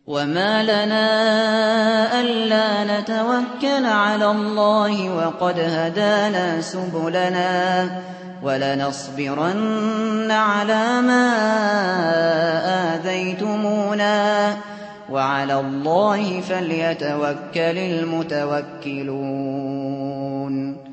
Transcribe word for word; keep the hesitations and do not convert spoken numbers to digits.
وَمَا لَنَا أَلَّا نَتَوَكَّلَ عَلَى اللَّهِ وَقَدْ هَدَانَا سُبُلَنَا وَلَنَصْبِرَنَّ عَلَىٰ مَا آذَيْتُمُونَا ۚ وَعَلَى اللَّهِ فَلْيَتَوَكَّلِ الْمُتَوَكِّلُونَ